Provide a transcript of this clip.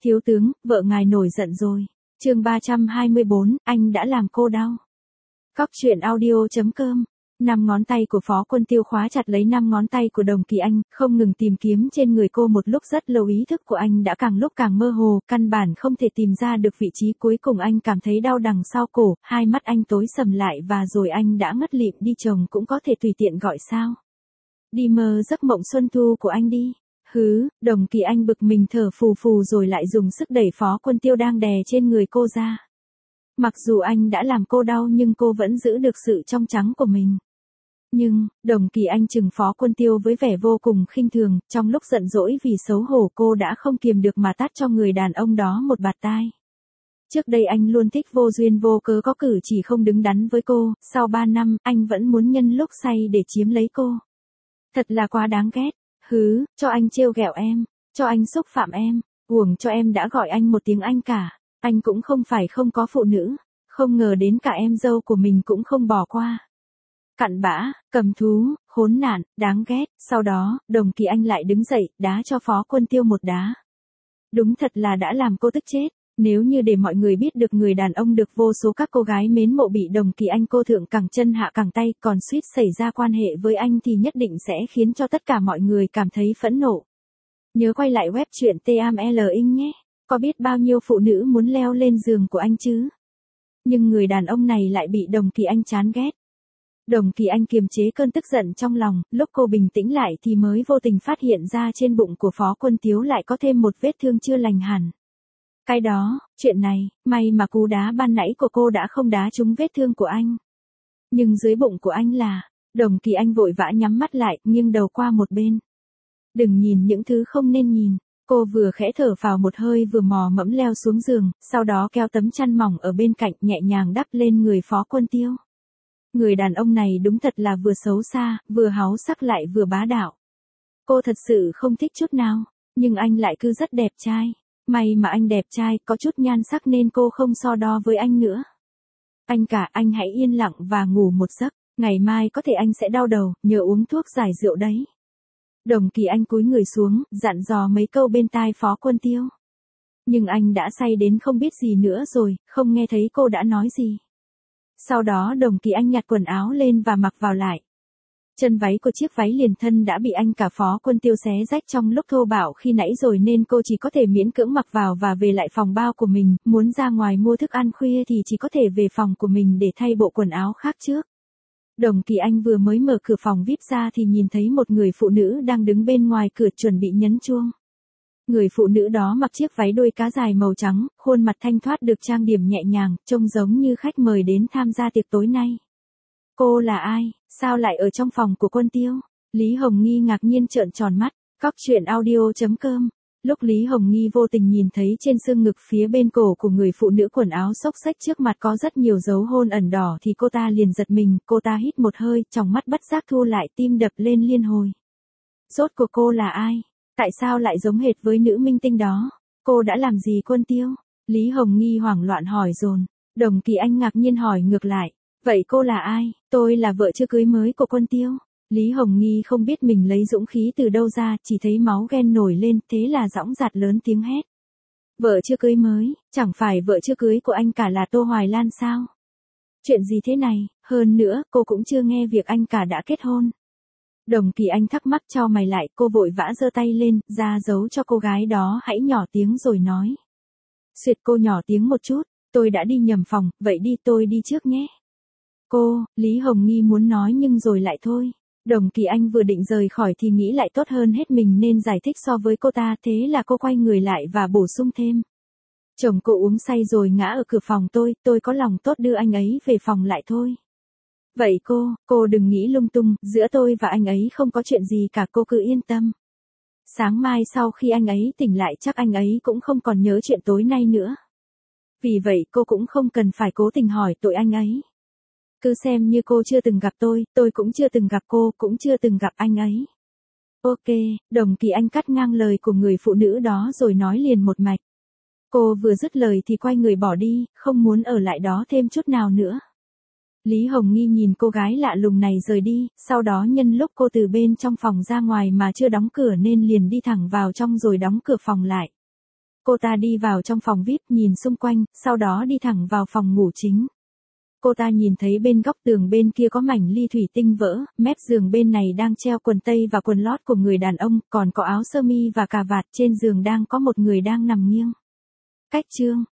Thiếu tướng, vợ ngài nổi giận rồi. Chương 324, anh đã làm cô đau. Cóc truyện audio.com. 5 ngón tay của Phó Quân Tiêu khóa chặt lấy 5 ngón tay của Đồng Kỳ Anh, không ngừng tìm kiếm trên người cô một lúc rất lâu. Ý thức của anh đã càng lúc càng mơ hồ, căn bản không thể tìm ra được vị trí. Cuối cùng anh cảm thấy đau đằng sau cổ, hai mắt anh tối sầm lại và rồi anh đã ngất lịm đi. Chồng cũng có thể tùy tiện gọi sao. Đi mơ giấc mộng xuân thu của anh đi. Hứ, Đồng Kỳ Anh bực mình thở phù phù rồi lại dùng sức đẩy Phó Quân Tiêu đang đè trên người cô ra. Mặc dù anh đã làm cô đau nhưng cô vẫn giữ được sự trong trắng của mình. Nhưng, Đồng Kỳ Anh chừng Phó Quân Tiêu với vẻ vô cùng khinh thường, trong lúc giận dỗi vì xấu hổ cô đã không kiềm được mà tát cho người đàn ông đó một bạt tai. Trước đây anh luôn thích vô duyên vô cớ có cử chỉ không đứng đắn với cô, sau 3 năm, anh vẫn muốn nhân lúc say để chiếm lấy cô. Thật là quá đáng ghét. Hứ, cho anh trêu ghẹo em, cho anh xúc phạm em, uổng cho em đã gọi anh một tiếng anh cả. Anh cũng không phải không có phụ nữ, không ngờ đến cả em dâu của mình cũng không bỏ qua. Cặn bã, cầm thú, khốn nạn, đáng ghét. Sau đó, Đồng Kỳ Anh lại đứng dậy, đá cho Phó Quân Tiêu một đá. Đúng thật là đã làm cô tức chết. Nếu như để mọi người biết được người đàn ông được vô số các cô gái mến mộ bị Đồng Kỳ Anh cô thượng cẳng chân hạ cẳng tay còn suýt xảy ra quan hệ với anh thì nhất định sẽ khiến cho tất cả mọi người cảm thấy phẫn nộ. Nhớ quay lại web truyện TML Inc nhé. Có biết bao nhiêu phụ nữ muốn leo lên giường của anh chứ? Nhưng người đàn ông này lại bị Đồng Kỳ Anh chán ghét. Đồng Kỳ Anh kiềm chế cơn tức giận trong lòng, lúc cô bình tĩnh lại thì mới vô tình phát hiện ra trên bụng của Phó Quân Tiêu lại có thêm một vết thương chưa lành hẳn. Cái đó, chuyện này, may mà cú đá ban nãy của cô đã không đá trúng vết thương của anh. Nhưng dưới bụng của anh là, Đồng Kỳ Anh vội vã nhắm mắt lại, nghiêng đầu qua một bên. Đừng nhìn những thứ không nên nhìn. Cô vừa khẽ thở vào một hơi vừa mò mẫm leo xuống giường, sau đó kéo tấm chăn mỏng ở bên cạnh nhẹ nhàng đắp lên người Phó Quân Tiêu. Người đàn ông này đúng thật là vừa xấu xa, vừa háu sắc lại vừa bá đạo. Cô thật sự không thích chút nào, nhưng anh lại cứ rất đẹp trai. May mà anh đẹp trai, có chút nhan sắc nên cô không so đo với anh nữa. Anh cả, anh hãy yên lặng và ngủ một giấc, ngày mai có thể anh sẽ đau đầu, nhớ uống thuốc giải rượu đấy. Đồng Kỳ Anh cúi người xuống, dặn dò mấy câu bên tai Phó Quân Tiêu. Nhưng anh đã say đến không biết gì nữa rồi, không nghe thấy cô đã nói gì. Sau đó Đồng Kỳ Anh nhặt quần áo lên và mặc vào lại. Chân váy của chiếc váy liền thân đã bị anh cả Phó Quân Tiêu xé rách trong lúc thô bạo khi nãy rồi nên cô chỉ có thể miễn cưỡng mặc vào và về lại phòng bao của mình, muốn ra ngoài mua thức ăn khuya thì chỉ có thể về phòng của mình để thay bộ quần áo khác trước. Đồng Kỳ Anh vừa mới mở cửa phòng VIP ra thì nhìn thấy một người phụ nữ đang đứng bên ngoài cửa chuẩn bị nhấn chuông. Người phụ nữ đó mặc chiếc váy đuôi cá dài màu trắng, khuôn mặt thanh thoát được trang điểm nhẹ nhàng, trông giống như khách mời đến tham gia tiệc tối nay. Cô là ai, sao lại ở trong phòng của Quân Tiêu? Lý Hồng Nghi ngạc nhiên trợn tròn mắt. Cóc truyện audio.com. Lúc Lý Hồng Nghi vô tình nhìn thấy trên xương ngực phía bên cổ của người phụ nữ quần áo xốc xếch trước mặt có rất nhiều dấu hôn ẩn đỏ thì cô ta liền giật mình, cô ta hít một hơi, trong mắt bất giác thu lại, tim đập lên liên hồi. Rốt cuộc cô là ai? Tại sao lại giống hệt với nữ minh tinh đó? Cô đã làm gì Quân Tiêu? Lý Hồng Nghi hoảng loạn hỏi dồn. Đồng Kỳ Anh ngạc nhiên hỏi ngược lại. Vậy cô là ai? Tôi là vợ chưa cưới mới của Quân Tiêu. Lý Hồng Nghi không biết mình lấy dũng khí từ đâu ra, chỉ thấy máu ghen nổi lên, thế là dõng dạc lớn tiếng hét. Vợ chưa cưới mới, chẳng phải vợ chưa cưới của anh cả là Tô Hoài Lan sao? Chuyện gì thế này, hơn nữa, cô cũng chưa nghe việc anh cả đã kết hôn. Đồng Kỳ Anh thắc mắc chau mày lại, cô vội vã giơ tay lên, ra dấu cho cô gái đó hãy nhỏ tiếng rồi nói. Xuyệt cô nhỏ tiếng một chút, tôi đã đi nhầm phòng, vậy đi tôi đi trước nhé. Cô, Lý Hồng Nghi muốn nói nhưng rồi lại thôi. Đồng Kỳ Anh vừa định rời khỏi thì nghĩ lại tốt hơn hết mình nên giải thích so với cô ta, thế là cô quay người lại và bổ sung thêm. Chồng cô uống say rồi ngã ở cửa phòng tôi có lòng tốt đưa anh ấy về phòng lại thôi. Vậy cô đừng nghĩ lung tung, giữa tôi và anh ấy không có chuyện gì cả, cô cứ yên tâm. Sáng mai sau khi anh ấy tỉnh lại chắc anh ấy cũng không còn nhớ chuyện tối nay nữa. Vì vậy cô cũng không cần phải cố tình hỏi tội anh ấy. Cứ xem như cô chưa từng gặp tôi cũng chưa từng gặp cô, cũng chưa từng gặp anh ấy. Ok, Đồng Kỳ Anh cắt ngang lời của người phụ nữ đó rồi nói liền một mạch. Cô vừa dứt lời thì quay người bỏ đi, không muốn ở lại đó thêm chút nào nữa. Lý Hồng Nghi nhìn cô gái lạ lùng này rời đi, sau đó nhân lúc cô từ bên trong phòng ra ngoài mà chưa đóng cửa nên liền đi thẳng vào trong rồi đóng cửa phòng lại. Cô ta đi vào trong phòng VIP nhìn xung quanh, sau đó đi thẳng vào phòng ngủ chính. Cô ta nhìn thấy bên góc tường bên kia có mảnh ly thủy tinh vỡ, mép giường bên này đang treo quần tây và quần lót của người đàn ông, còn có áo sơ mi và cà vạt, trên giường đang có một người đang nằm nghiêng. Cách chương